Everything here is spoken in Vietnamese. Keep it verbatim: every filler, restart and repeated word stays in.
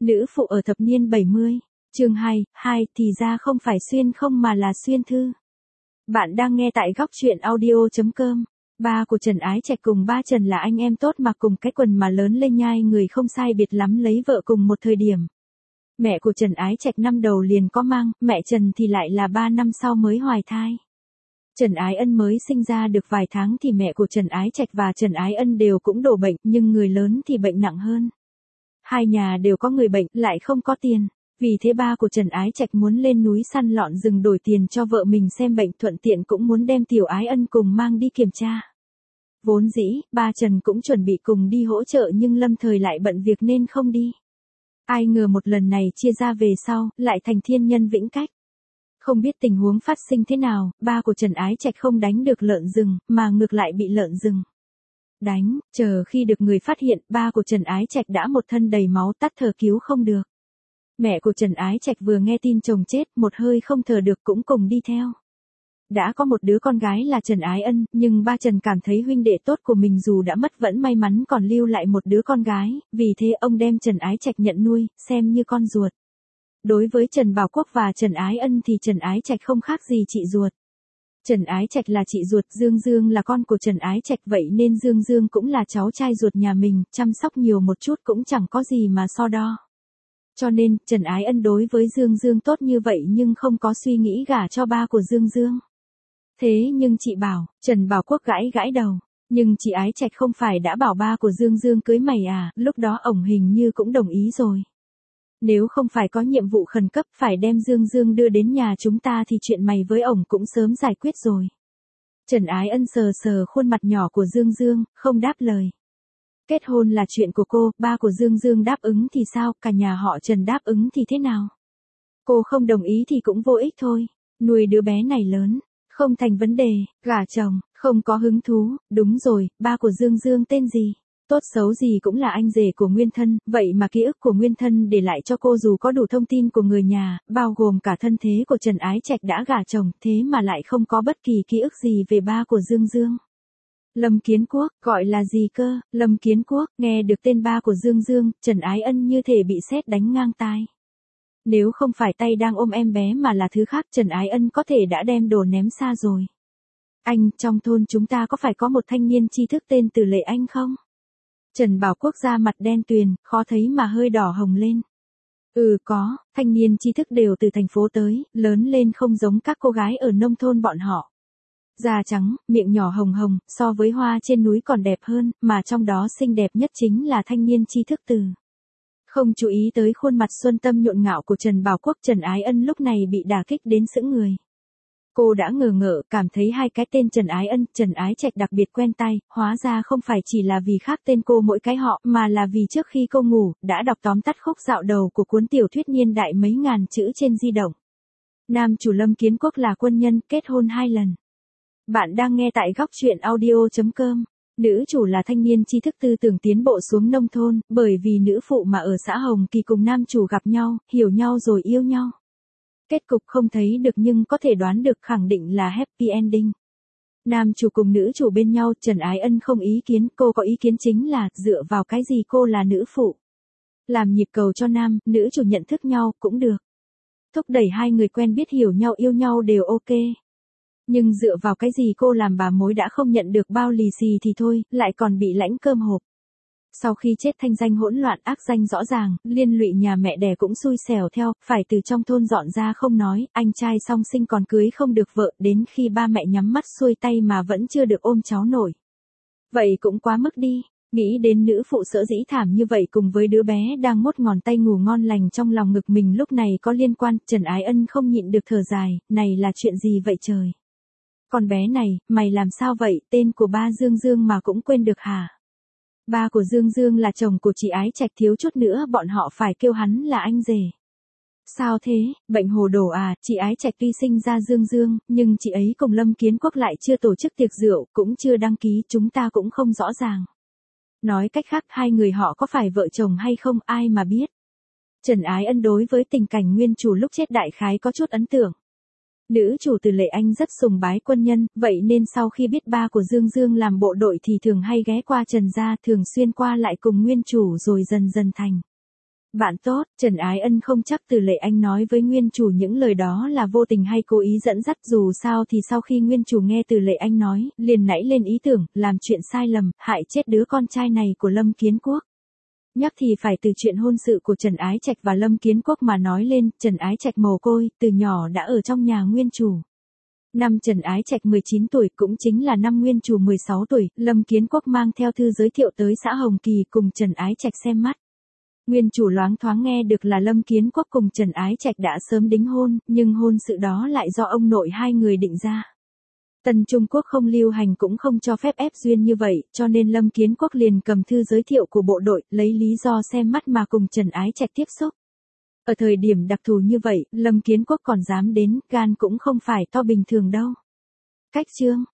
Nữ phụ ở thập niên bảy mươi. Chương hai, hai thì ra không phải xuyên không mà là xuyên thư. Bạn đang nghe tại góc truyện audio chấm com. Ba của Trần Ái Trạch cùng ba Trần là anh em tốt mà cùng cái quần mà lớn lên nhai người không sai biệt lắm lấy vợ cùng một thời điểm. Mẹ của Trần Ái Trạch năm đầu liền có mang, mẹ Trần thì lại là ba năm sau mới hoài thai. Trần Ái Ân mới sinh ra được vài tháng thì mẹ của Trần Ái Trạch và Trần Ái Ân đều cũng đổ bệnh, nhưng người lớn thì bệnh nặng hơn. Hai nhà đều có người bệnh, lại không có tiền. Vì thế ba của Trần Ái Trạch muốn lên núi săn lọn rừng đổi tiền cho vợ mình xem bệnh, thuận tiện cũng muốn đem Tiểu Ái Ân cùng mang đi kiểm tra. Vốn dĩ, ba Trần cũng chuẩn bị cùng đi hỗ trợ nhưng lâm thời lại bận việc nên không đi. Ai ngờ một lần này chia ra về sau, lại thành thiên nhân vĩnh cách. Không biết tình huống phát sinh thế nào, ba của Trần Ái Trạch không đánh được lợn rừng, mà ngược lại bị lợn rừng đánh, chờ khi được người phát hiện, ba của Trần Ái Trạch đã một thân đầy máu tắt thở cứu không được. Mẹ của Trần Ái Trạch vừa nghe tin chồng chết, một hơi không thở được cũng cùng đi theo. Đã có một đứa con gái là Trần Ái Ân, nhưng ba Trần cảm thấy huynh đệ tốt của mình dù đã mất vẫn may mắn còn lưu lại một đứa con gái, vì thế ông đem Trần Ái Trạch nhận nuôi, xem như con ruột. Đối với Trần Bảo Quốc và Trần Ái Ân thì Trần Ái Trạch không khác gì chị ruột. Trần Ái Trạch là chị ruột, Dương Dương là con của Trần Ái Trạch, vậy nên Dương Dương cũng là cháu trai ruột nhà mình, chăm sóc nhiều một chút cũng chẳng có gì mà so đo. Cho nên, Trần Ái Ân đối với Dương Dương tốt như vậy nhưng không có suy nghĩ gả cho ba của Dương Dương. Thế nhưng chị bảo, Trần Bảo Quốc gãi gãi đầu, nhưng chị Ái Trạch không phải đã bảo ba của Dương Dương cưới mày à, lúc đó ổng hình như cũng đồng ý rồi. Nếu không phải có nhiệm vụ khẩn cấp phải đem Dương Dương đưa đến nhà chúng ta thì chuyện mày với ổng cũng sớm giải quyết rồi. Trần Ái Ân sờ sờ khuôn mặt nhỏ của Dương Dương, không đáp lời. Kết hôn là chuyện của cô, ba của Dương Dương đáp ứng thì sao, cả nhà họ Trần đáp ứng thì thế nào? Cô không đồng ý thì cũng vô ích thôi, nuôi đứa bé này lớn, không thành vấn đề, gả chồng, không có hứng thú, đúng rồi, ba của Dương Dương tên gì? Tốt xấu gì cũng là anh rể của nguyên thân, vậy mà ký ức của nguyên thân để lại cho cô dù có đủ thông tin của người nhà, bao gồm cả thân thế của Trần Ái Trạch đã gả chồng, thế mà lại không có bất kỳ ký ức gì về ba của Dương Dương. Lâm Kiến Quốc, gọi là gì cơ, Lâm Kiến Quốc, nghe được tên ba của Dương Dương, Trần Ái Ân như thể bị sét đánh ngang tai. Nếu không phải tay đang ôm em bé mà là thứ khác, Trần Ái Ân có thể đã đem đồ ném xa rồi. Anh, trong thôn chúng ta có phải có một thanh niên tri thức tên Từ Lệ Anh không? Trần Bảo Quốc ra mặt đen tuyền, khó thấy mà hơi đỏ hồng lên. Ừ có, thanh niên tri thức đều từ thành phố tới, lớn lên không giống các cô gái ở nông thôn bọn họ. Da trắng, miệng nhỏ hồng hồng, so với hoa trên núi còn đẹp hơn, mà trong đó xinh đẹp nhất chính là thanh niên tri thức Từ. Không chú ý tới khuôn mặt xuân tâm nhộn ngạo của Trần Bảo Quốc, Trần Ái Ân lúc này bị đả kích đến sững người. Cô đã ngờ ngợ, cảm thấy hai cái tên Trần Ái Ân, Trần Ái Trạch đặc biệt quen tai, hóa ra không phải chỉ là vì khác tên cô mỗi cái họ, mà là vì trước khi cô ngủ, đã đọc tóm tắt khúc dạo đầu của cuốn tiểu thuyết niên đại mấy ngàn chữ trên di động. Nam chủ Lâm Kiến Quốc là quân nhân, kết hôn hai lần. Bạn đang nghe tại góc truyện audio chấm com. Nữ chủ là thanh niên tri thức tư tưởng tiến bộ xuống nông thôn, bởi vì nữ phụ mà ở xã Hồng Kỳ cùng nam chủ gặp nhau, hiểu nhau rồi yêu nhau. Kết cục không thấy được nhưng có thể đoán được, khẳng định là happy ending. Nam chủ cùng nữ chủ bên nhau, Trần Ái Ân không ý kiến, cô có ý kiến chính là, dựa vào cái gì cô là nữ phụ. Làm nhịp cầu cho nam, nữ chủ nhận thức nhau, cũng được. Thúc đẩy hai người quen biết hiểu nhau yêu nhau đều ok. Nhưng dựa vào cái gì cô làm bà mối đã không nhận được bao lì xì thì thôi, lại còn bị lãnh cơm hộp. Sau khi chết thanh danh hỗn loạn, ác danh rõ ràng, liên lụy nhà mẹ đẻ cũng xui xẻo theo, phải từ trong thôn dọn ra không nói, anh trai song sinh còn cưới không được vợ, đến khi ba mẹ nhắm mắt xuôi tay mà vẫn chưa được ôm cháu nổi. Vậy cũng quá mức đi, nghĩ đến nữ phụ sợ dĩ thảm như vậy cùng với đứa bé đang mốt ngón tay ngủ ngon lành trong lòng ngực mình lúc này có liên quan, Trần Ái Ân không nhịn được thở dài, này là chuyện gì vậy trời? Con bé này, mày làm sao vậy, tên của ba Dương Dương mà cũng quên được hả? Ba của Dương Dương là chồng của chị Ái Trạch, thiếu chút nữa bọn họ phải kêu hắn là anh rể. Sao thế, bệnh hồ đồ à, chị Ái Trạch tuy sinh ra Dương Dương, nhưng chị ấy cùng Lâm Kiến Quốc lại chưa tổ chức tiệc rượu, cũng chưa đăng ký, chúng ta cũng không rõ ràng. Nói cách khác, hai người họ có phải vợ chồng hay không, ai mà biết. Trần Ái Ân đối với tình cảnh nguyên chủ lúc chết đại khái có chút ấn tượng. Nữ chủ Từ Lệ Anh rất sùng bái quân nhân, vậy nên sau khi biết ba của Dương Dương làm bộ đội thì thường hay ghé qua Trần gia, thường xuyên qua lại cùng nguyên chủ rồi dần dần thành Bạn tốt, Trần Ái Ân không chắc Từ Lệ Anh nói với nguyên chủ những lời đó là vô tình hay cố ý dẫn dắt, dù sao thì sau khi nguyên chủ nghe Từ Lệ Anh nói, liền nảy lên ý tưởng, làm chuyện sai lầm, hại chết đứa con trai này của Lâm Kiến Quốc. Nhắc thì phải từ chuyện hôn sự của Trần Ái Trạch và Lâm Kiến Quốc mà nói lên, Trần Ái Trạch mồ côi, từ nhỏ đã ở trong nhà nguyên chủ. Năm Trần Ái Trạch mười chín tuổi cũng chính là năm nguyên chủ mười sáu tuổi, Lâm Kiến Quốc mang theo thư giới thiệu tới xã Hồng Kỳ cùng Trần Ái Trạch xem mắt. Nguyên chủ loáng thoáng nghe được là Lâm Kiến Quốc cùng Trần Ái Trạch đã sớm đính hôn, nhưng hôn sự đó lại do ông nội hai người định ra. Tân Trung Quốc không lưu hành cũng không cho phép ép duyên như vậy, cho nên Lâm Kiến Quốc liền cầm thư giới thiệu của bộ đội, lấy lý do xem mắt mà cùng Trần Ái Trạch tiếp xúc. Ở thời điểm đặc thù như vậy, Lâm Kiến Quốc còn dám đến, gan cũng không phải to bình thường đâu. Cách chương